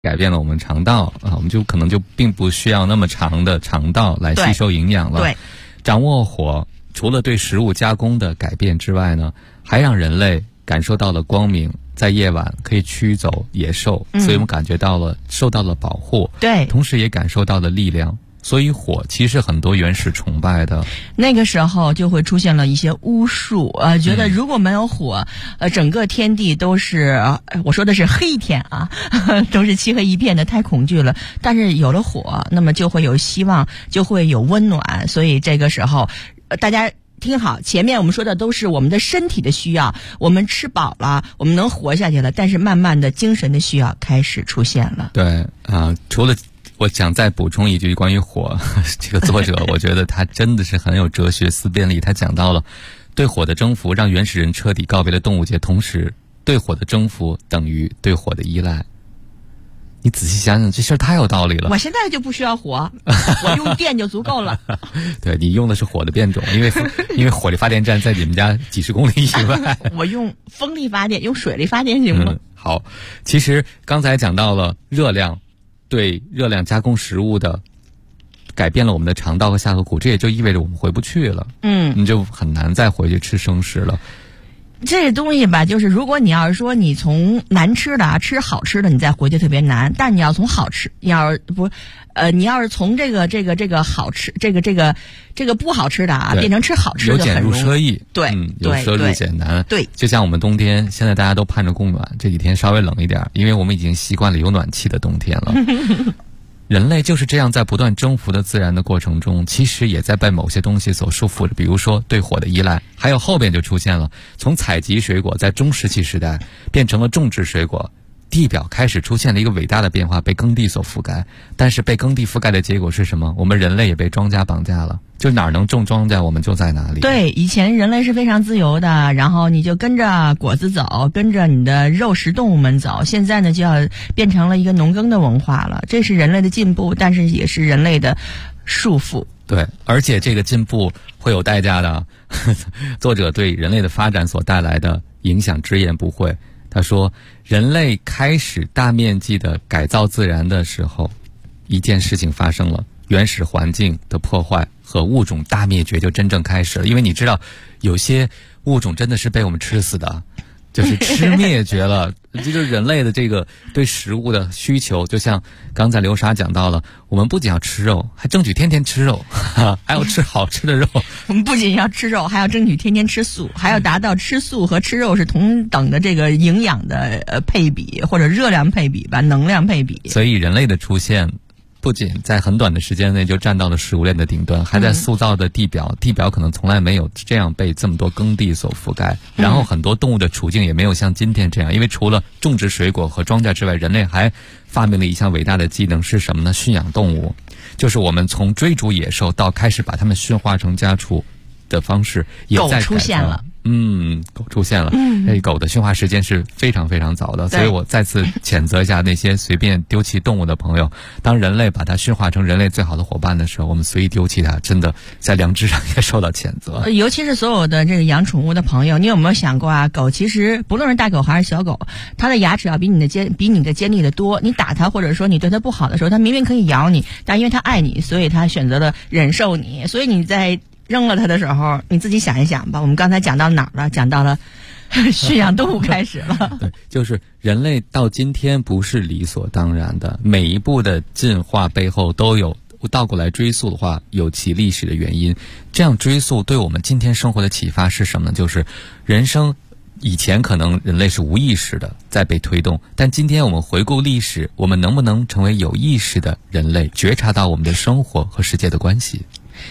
改变了我们肠道啊，我们就可能就并不需要那么长的肠道来吸收营养了。 对， 掌握火，除了对食物加工的改变之外呢，还让人类感受到了光明，在夜晚可以驱走野兽，所以我们感觉到了受到了保护。 对， 同时也感受到了力量。所以火其实很多原始崇拜的， 那个时候就会出现了一些巫术，觉得如果没有火，整个天地都是，我说的是黑天啊，都是漆黑一片的，太恐惧了。但是有了火，那么就会有希望，就会有温暖。所以这个时候，大家听好，前面我们说的都是我们的身体的需要，我们吃饱了，我们能活下去了，但是慢慢的精神的需要开始出现了。 对啊，除了我想再补充一句关于火，这个作者我觉得他真的是很有哲学思辨力。他讲到了对火的征服让原始人彻底告别了动物界，同时对火的征服等于对火的依赖。你仔细想想，这事儿太有道理了。 我现在就不需要火，我用电就足够了。 对，你用的是火的变种，因为火力发电站在你们家几十公里以外。 我用风力发电，用水力发电行吗？ 好，其实刚才讲到了热量。对热量加工食物的改变了我们的肠道和下颌骨，这也就意味着我们回不去了。你就很难再回去吃生食了。 这东西吧，就是如果你要是说你从难吃的吃好吃的，你再回去特别难。但你要从好吃，你要是从这个好吃，这个不好吃的变成吃好吃的， 由俭入奢易。 对， 由奢入俭难。 对， 就像我们冬天，现在大家都盼着供暖，这几天稍微冷一点，因为我们已经习惯了有暖气的冬天了。人类就是这样在不断征服的自然的过程中，其实也在被某些东西所束缚着，比如说对火的依赖，还有后边就出现了从采集水果在中石器时代变成了种植水果，地表开始出现了一个伟大的变化，被耕地所覆盖。但是被耕地覆盖的结果是什么？我们人类也被庄稼绑架了，就哪儿能种庄稼我们就在哪里。 对，以前人类是非常自由的，然后你就跟着果子走，跟着你的肉食动物们走。现在呢就要变成了一个农耕的文化了，这是人类的进步，但是也是人类的束缚。 对，而且这个进步会有代价的。作者对人类的发展所带来的影响直言不讳。他说，人类开始大面积的改造自然的时候，一件事情发生了，原始环境的破坏和物种大灭绝就真正开始了。因为你知道，有些物种真的是被我们吃死的，就是吃灭绝了。这就是人类的这个对食物的需求，就像刚才刘莎讲到了，我们不仅要吃肉，还争取天天吃肉，还要吃好吃的肉。 我们不仅要吃肉，还要争取天天吃素，还要达到吃素和吃肉是同等的这个营养的配比，或者热量配比吧，能量配比。 所以人类的出现不仅在很短的时间内就站到了食物链的顶端，还在塑造的地表可能从来没有这样被这么多耕地所覆盖。然后很多动物的处境也没有像今天这样，因为除了种植水果和庄稼之外，人类还发明了一项伟大的技能，是什么呢？驯养动物。就是我们从追逐野兽到开始把它们驯化成家畜的方式也在改造。 狗出现了。 狗出现了。狗的驯化时间是非常非常早的，所以我再次谴责一下那些随便丢弃动物的朋友。当人类把它驯化成人类最好的伙伴的时候，我们随意丢弃它，真的在良知上也受到谴责。 尤其是所有的这个养宠物的朋友，你有没有想过啊？狗其实不论是大狗还是小狗，它的牙齿要比你的尖利的多。你打它或者说你对它不好的时候，它明明可以咬你，但因为它爱你，所以它选择了忍受你。所以你在扔了它的时候，你自己想一想吧。我们刚才讲到哪儿了？讲到了驯养动物开始了。 对，就是人类到今天不是理所当然的，每一步的进化背后都有，倒过来追溯的话，有其历史的原因。这样追溯对我们今天生活的启发是什么呢？就是人生以前可能人类是无意识的在被推动，但今天我们回顾历史，我们能不能成为有意识的人类，觉察到我们的生活和世界的关系？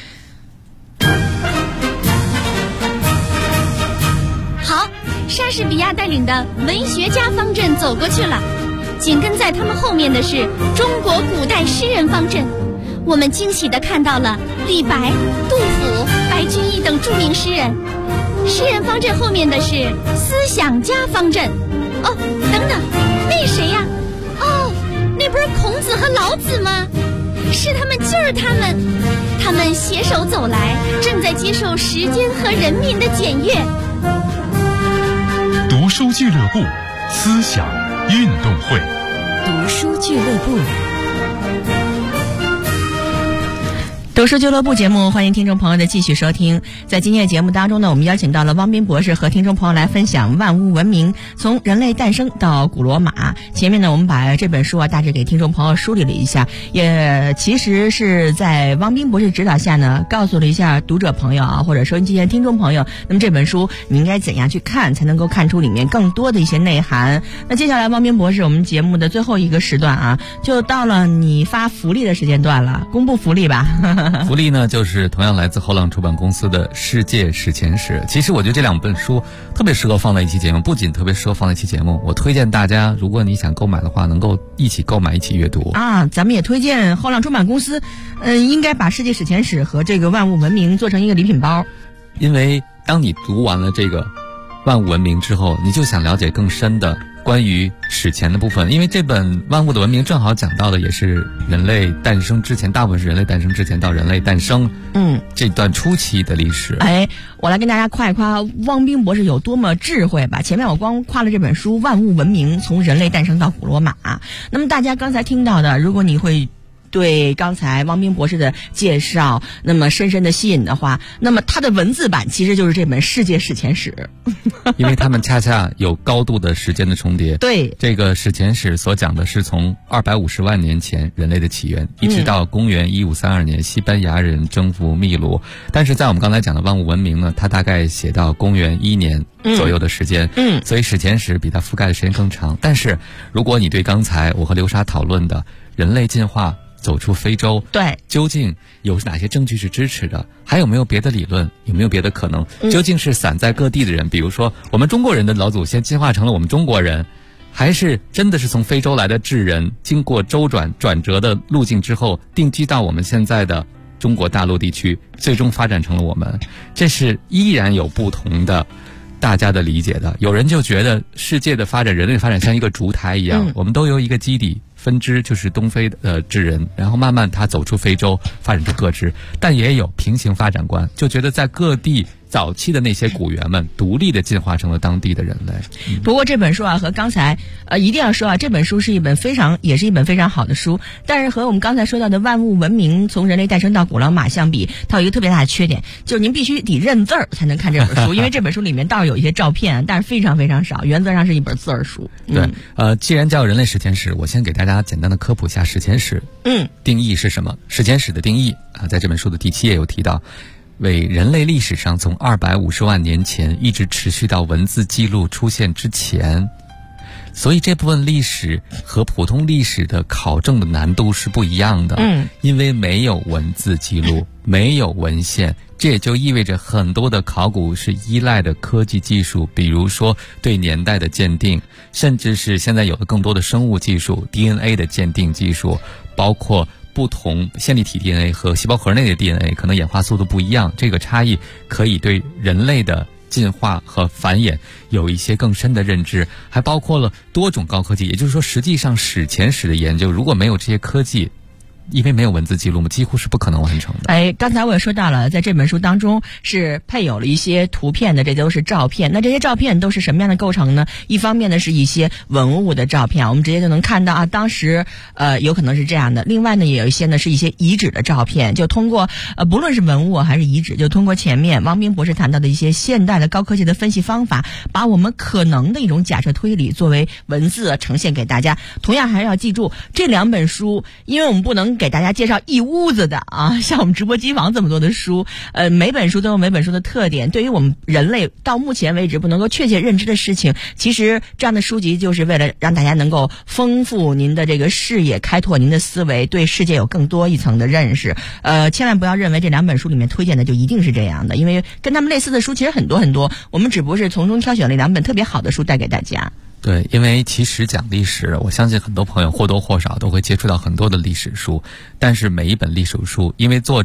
好，莎士比亚带领的文学家方阵走过去了，紧跟在他们后面的是中国古代诗人方阵。我们惊喜地看到了李白、杜甫、白居易等著名诗人。诗人方阵后面的是思想家方阵。哦，等等，那谁呀？哦，那不是孔子和老子吗？是他们，就是他们。他们携手走来，正在接受时间和人民的检阅。 读书俱乐部思想运动会。 读书俱乐部。 读书俱乐部节目，欢迎听众朋友的继续收听。在今天的节目当中呢，我们邀请到了汪斌博士和听众朋友来分享万物文明从人类诞生到古罗马。前面呢，我们把这本书大致给听众朋友梳理了一下，也其实是在汪斌博士指导下呢，告诉了一下读者朋友或者收音机前听众朋友，那么这本书你应该怎样去看，才能够看出里面更多的一些内涵。那接下来汪斌博士，我们节目的最后一个时段就到了你发福利的时间段了，公布福利吧。 福利呢，就是同样来自后浪出版公司的《世界史前史》。其实我觉得这两本书特别适合放在一期节目，不仅特别适合放在一期节目，我推荐大家，如果你想购买的话，能够一起购买，一起阅读咱们也推荐后浪出版公司，应该把《世界史前史》和这个万物文明做成一个礼品包。 因为当你读完了这个万物文明之后，你就想了解更深的关于史前的部分，因为这本万物的文明正好讲到的也是人类诞生之前，大部分是人类诞生之前到人类诞生这段初期的历史。 我来跟大家夸一夸汪斌博士有多么智慧吧。前面我光夸了这本书《万物文明从人类诞生到古罗马》，那么大家刚才听到的，如果你会对刚才汪斌博士的介绍那么深深的吸引的话，那么他的文字版其实就是这本《世界史前史》 因为他们恰恰有高度的时间的重叠。 对， 这个史前史所讲的是从250万年前人类的起源，一直到公元1532年西班牙人征服秘鲁。但是在我们刚才讲的万物文明呢，它大概写到公元1年左右的时间，所以史前史比它覆盖的时间更长。但是如果你对刚才我和流沙讨论的人类进化走出非洲， 对， 究竟有哪些证据是支持的？还有没有别的理论？有没有别的可能？究竟是散在各地的人，比如说我们中国人的老祖先进化成了我们中国人，还是真的是从非洲来的智人，经过周转折的路径之后，定居到我们现在的中国大陆地区，最终发展成了我们？这是依然有不同的大家的理解的。有人就觉得世界的发展，人类的发展像一个烛台一样，我们都由一个基底分支，就是东非的智人，然后慢慢他走出非洲，发展出各支。但也有平行发展观，就觉得在各地早期的那些古猿们独立的进化成了当地的人类。 不过这本书和刚才一定要说这本书是一本非常好的书，但是和我们刚才说到的万物文明从人类诞生到古罗马相比，它有一个特别大的缺点，就是您必须得认字儿才能看这本书因为这本书里面倒是有一些照片，但是非常非常少，原则上是一本字儿书。 对，既然叫人类史前史，我先给大家简单的科普一下史前史定义是什么。史前史的定义在这本书的第7页有提到，为人类历史上从250万年前一直持续到文字记录出现之前。所以这部分历史和普通历史的考证的难度是不一样的，因为没有文字记录，没有文献，这也就意味着很多的考古是依赖的科技技术，比如说对年代的鉴定，甚至是现在有的更多的生物技术 DNA 的鉴定技术，包括不同线粒体 DNA 和细胞核内的 DNA 可能演化速度不一样，这个差异可以对人类的进化和繁衍有一些更深的认知，还包括了多种高科技。也就是说，实际上史前史的研究如果没有这些科技，因为没有文字记录嘛，几乎是不可能完成的。 刚才我也说到了，在这本书当中是配有了一些图片的，这都是照片。那这些照片都是什么样的构成呢？一方面呢是一些文物的照片，我们直接就能看到当时有可能是这样的。另外呢，也有一些呢是一些遗址的照片，就通过不论是文物还是遗址，就通过前面汪斌博士谈到的一些现代的高科技的分析方法，把我们可能的一种假设推理作为文字呈现给大家。同样还是要记住这两本书，因为我们不能给大家介绍一屋子的像我们直播机房这么多的书，每本书都有每本书的特点。对于我们人类到目前为止不能够确切认知的事情，其实这样的书籍就是为了让大家能够丰富您的这个视野，开拓您的思维，对世界有更多一层的认识。千万不要认为这两本书里面推荐的就一定是这样的，因为跟他们类似的书其实很多很多，我们只不过是从中挑选了两本特别好的书带给大家。 对，因为其实讲历史，我相信很多朋友或多或少都会接触到很多的历史书，但是每一本历史书，因为作者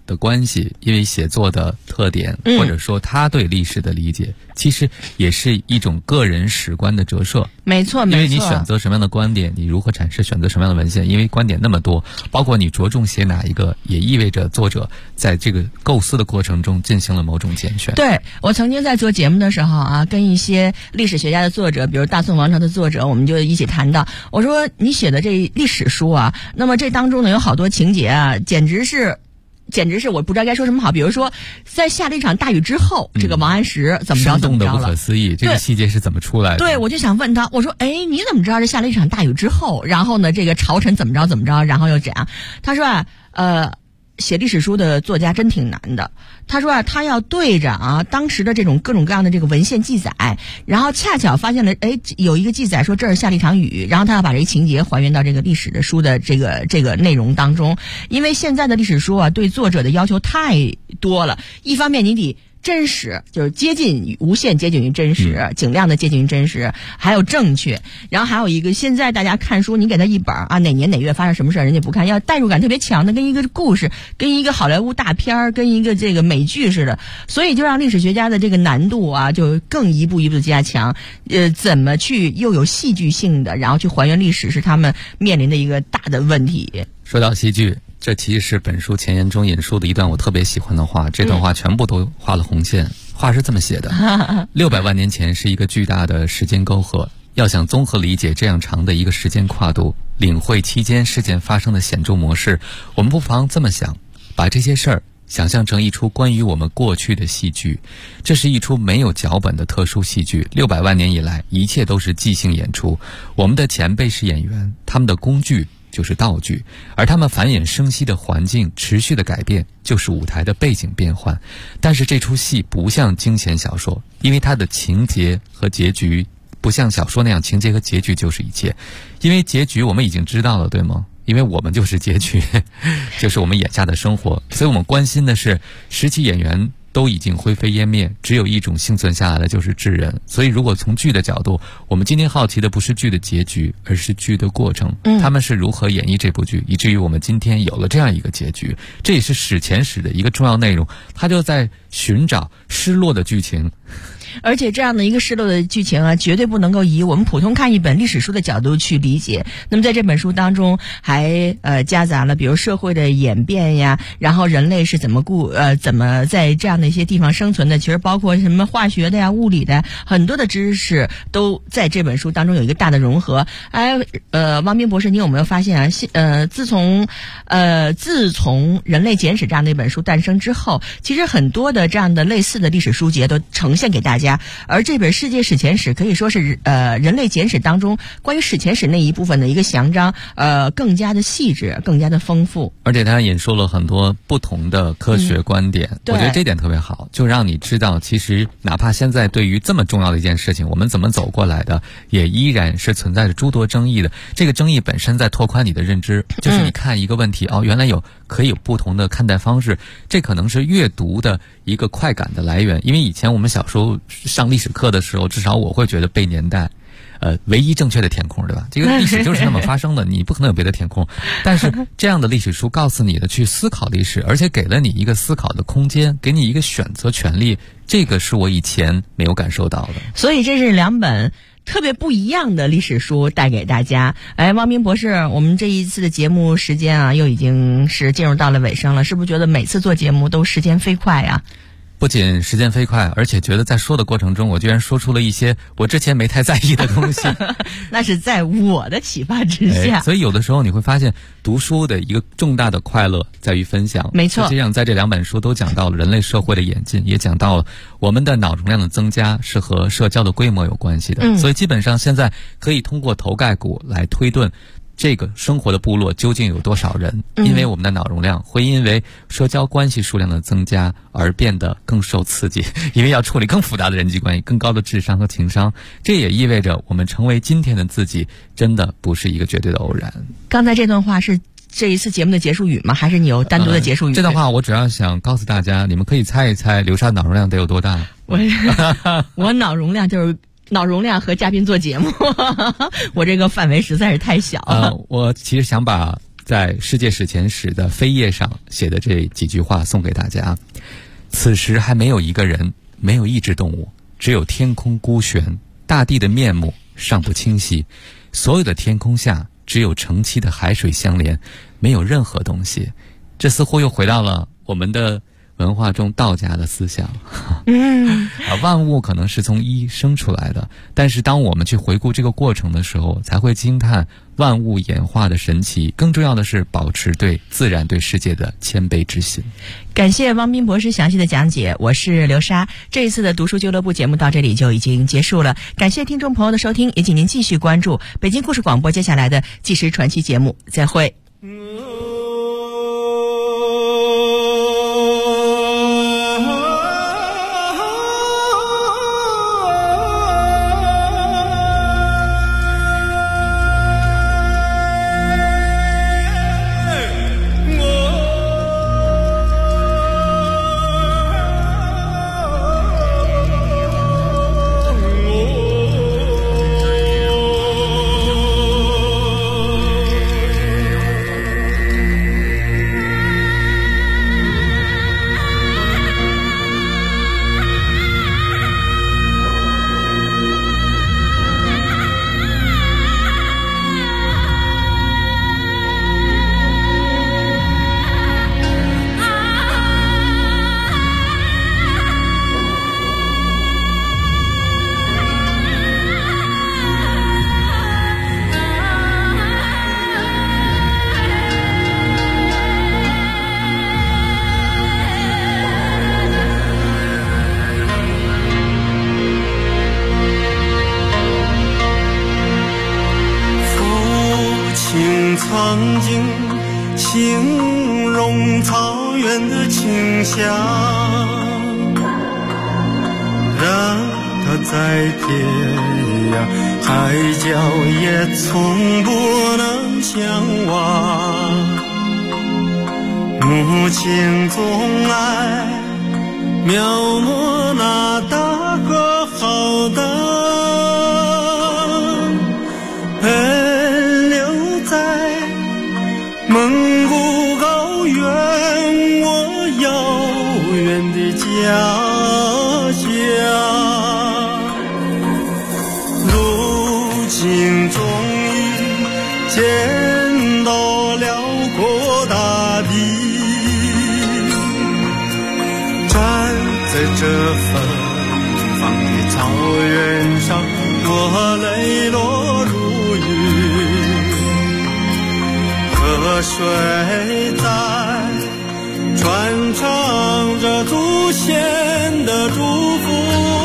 的关系，因为写作的特点，或者说他对历史的理解，其实也是一种个人史观的折射。 没错， 因为你选择什么样的观点，你如何阐释，选择什么样的文献，因为观点那么多，包括你着重写哪一个，也意味着作者在这个构思的过程中进行了某种拣选。 对，我曾经在做节目的时候啊，跟一些历史学家的作者，比如大宋王朝的作者，我们就一起谈到，我说你写的这历史书啊，那么这当中呢有好多情节啊，简直是我不知道该说什么好。比如说，在下了一场大雨之后，这个王安石怎么着怎么着了， 生动的不可思议，这个细节是怎么出来的？ 对，我就想问他，我说，哎，你怎么知道这下了一场大雨之后，然后呢，这个朝臣怎么着，然后又怎样？他说啊，写历史书的作家真挺难的。他说啊，他要对着啊当时的这种各种各样的这个文献记载，然后恰巧发现了，哎，有一个记载说这儿下了一场雨，然后他要把这个情节还原到这个历史的书的这个内容当中。因为现在的历史书啊，对作者的要求太多了，一方面你得真实，就是无限接近于真实，尽量的接近于真实，还有正确。然后还有一个，现在大家看书，你给他一本啊，哪年哪月发生什么事人家不看，要代入感特别强的，跟一个故事，跟一个好莱坞大片，跟一个这个美剧似的。所以就让历史学家的这个难度啊，就更一步一步的加强。怎么去又有戏剧性的，然后去还原历史，是他们面临的一个大的问题。 说到戏剧，这其实是本书前言中引述的一段我特别喜欢的话，这段话全部都画了红线。话是这么写的：600万年前是一个巨大的时间沟壑，要想综合理解这样长的一个时间跨度，领会期间事件发生的显著模式，我们不妨这么想，把这些事儿想象成一出关于我们过去的戏剧。这是一出没有脚本的特殊戏剧，600万年以来，一切都是即兴演出。我们的前辈是演员，他们的工具就是道具，而他们繁衍生息的环境持续的改变就是舞台的背景变换。但是这出戏不像惊险小说，因为它的情节和结局不像小说那样，情节和结局就是一切。因为结局我们已经知道了，对吗？因为我们就是结局，就是我们眼下的生活。所以我们关心的是10期演员都已经灰飞烟灭，只有一种幸存下来的就是智人。所以如果从剧的角度，我们今天好奇的不是剧的结局，而是剧的过程，他们是如何演绎这部剧，以至于我们今天有了这样一个结局。这也是史前史的一个重要内容，它就在寻找失落的剧情。 而且这样的一个失落的剧情啊，绝对不能够以我们普通看一本历史书的角度去理解。那么在这本书当中还夹杂了比如社会的演变呀，然后人类是怎么在这样的一些地方生存的，其实包括什么化学的呀、物理的，很多的知识都在这本书当中有一个大的融合。汪斌博士，你有没有发现啊？自从《人类简史》这样的一本书诞生之后，其实很多的这样的类似的历史书籍都呈现给大家。而这本《世界史前史》可以说是人类简史当中关于史前史那一部分的一个详章，更加的细致，更加的丰富。 而且它引述了很多不同的科学观点，我觉得这点特别好，就让你知道，其实哪怕现在对于这么重要的一件事情，我们怎么走过来的，也依然是存在着诸多争议的。这个争议本身在拓宽你的认知，就是你看一个问题，原来可以有不同的看待方式，这可能是阅读的一个快感的来源。因为以前我们小时候上历史课的时候，至少我会觉得背年代唯一正确的填空，对吧？这个历史就是那么发生的，你不可能有别的填空。但是这样的历史书告诉你的去思考历史，而且给了你一个思考的空间，给你一个选择权利，这个是我以前没有感受到的。 所以这是2本特别不一样的历史书带给大家。汪斌博士，我们这一次的节目时间啊，又已经是进入到了尾声了，是不是觉得每次做节目都时间飞快啊？ 不仅时间飞快，而且觉得在说的过程中，我居然说出了一些我之前没太在意的东西。 那是在我的启发之下。 所以有的时候你会发现，读书的一个重大的快乐在于分享。 没错， 实际上在这2本书都讲到了人类社会的演进，也讲到了我们的脑容量的增加是和社交的规模有关系的。所以基本上现在可以通过头盖骨来推断这个生活的部落究竟有多少人，因为我们的脑容量会因为社交关系数量的增加而变得更受刺激，因为要处理更复杂的人际关系，更高的智商和情商。这也意味着我们成为今天的自己真的不是一个绝对的偶然。 刚才这段话是这一次节目的结束语吗？还是你有单独的结束语？ 这段话我主要想告诉大家，你们可以猜一猜流沙脑容量得有多大。 我脑容量就是脑容量和嘉宾做节目我这个范围实在是太小了。 我其实想把在世界史前史的扉页上写的这几句话送给大家。此时还没有一个人，没有一只动物，只有天空孤悬，大地的面目尚不清晰，所有的天空下只有澄晰的海水相连，没有任何东西。这似乎又回到了我们的文化中道家的思想。万物可能是从一生出来的，但是当我们去回顾这个过程的时候，才会惊叹万物演化的神奇。更重要的是保持对自然对世界的谦卑之心。 感谢汪斌博士详细的讲解，我是刘莎。这一次的读书俱乐部节目到这里就已经结束了，感谢听众朋友的收听，也请您继续关注北京故事广播接下来的纪实传奇节目，再会。 曾经形容草原的清香，让它在天涯海角也从不能相忘。母亲总爱描摹那大河浩荡，奔流在蒙古高原，我遥远的家乡。如今终于见到辽阔大地，站在这芬芳的草原上，我泪落如雨。河水在传唱着祖先的祝福，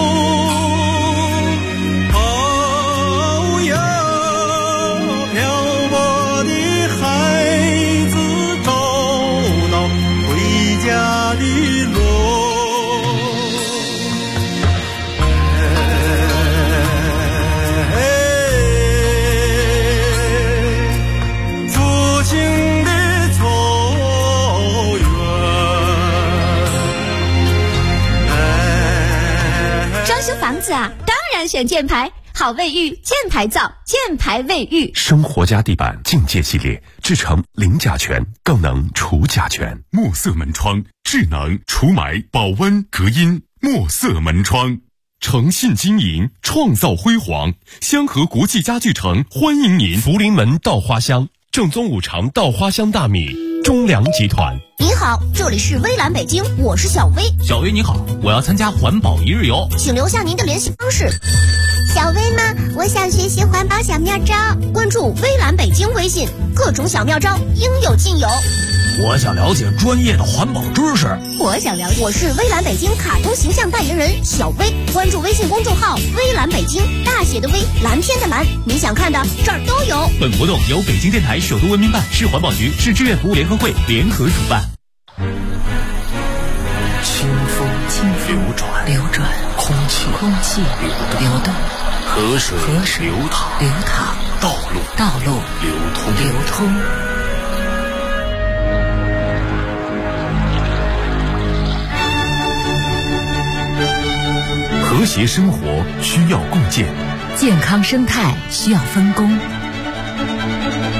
哦哟，漂泊的孩子找到回家的路。 房子啊，当然选箭牌，好卫浴，箭牌造，箭牌卫浴。 生活家地板境界系列制成零甲醛，更能除甲醛。墨色门窗，智能除霾、保温、隔音。墨色门窗，诚信经营，创造辉煌。香河国际家具城欢迎您。福临门稻花香，正宗五常稻花香大米。中粮集团。 您好，这里是微蓝北京，我是小薇。 小薇你好，我要参加环保一日游， 请留下您的联系方式。 小薇吗？我想学习环保小妙招， 关注微蓝北京微信，各种小妙招应有尽有。 我想了解专业的环保知识。 我想了解，我是微蓝北京卡通形象代言人小薇，关注微信公众号微蓝北京，大写的微，蓝天的蓝，你想看的这儿都有。 本活动由北京电台首都文明办、市环保局、市志愿服务联合会联合主办。 清风流转，空气流动，河水流淌，道路流通。和谐生活需要共建， 健康生态需要分工。